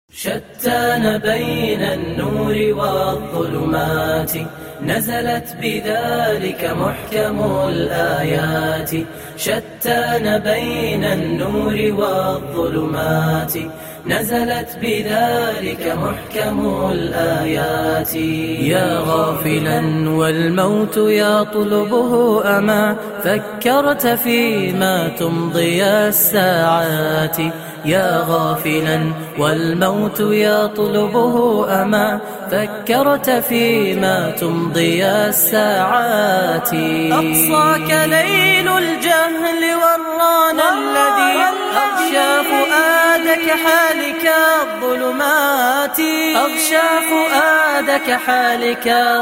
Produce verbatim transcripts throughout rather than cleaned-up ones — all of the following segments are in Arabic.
شتان بين النور والظلمات، نزلت بذلك محكم الآيات. شتان بين النور والظلمات، نزلت بذلك محكم الآيات. يا غافلا والموت يطلبه، أما فكرت فيما تمضي الساعات. يا غافلا والموت يطلبه، أما فكرت فيما تمضي الساعات. أقصاك ليل الجهل والران الذي أغشى فؤادك حالك الظلمات. أغشى فؤادك حالك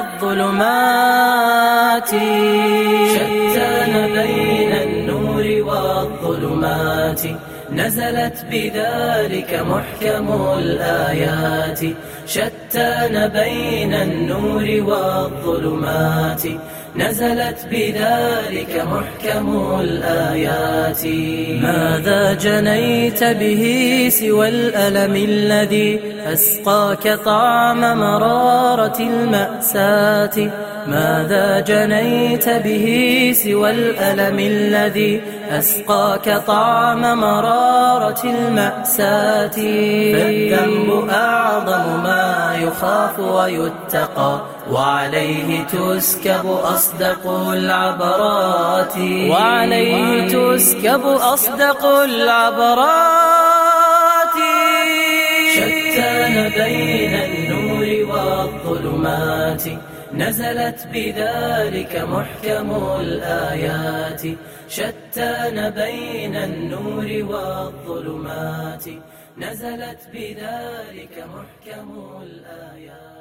الظلمات. شتان بين النور والظلمات، نزلت بذلك محكم الآيات. شتان بين النور والظلمات، نزلت بذلك محكم الآيات. ماذا جنيت به سوى الألم الذي أسقاك طعم مرارة المأساة؟ ماذا جنيت به سوى الألم الذي أسقاك طعم مرارة المأساة؟ فالذنب أعظم ما يخاف ويتقى، وعليه تسكب أصدق العبرات. وعليه تسكب أصدق العبرات. شتان بين النور والظلمات، نزلت بذلك محكم الآيات. شتان بين النور والظلمات، نزلت بذلك محكم الآيات.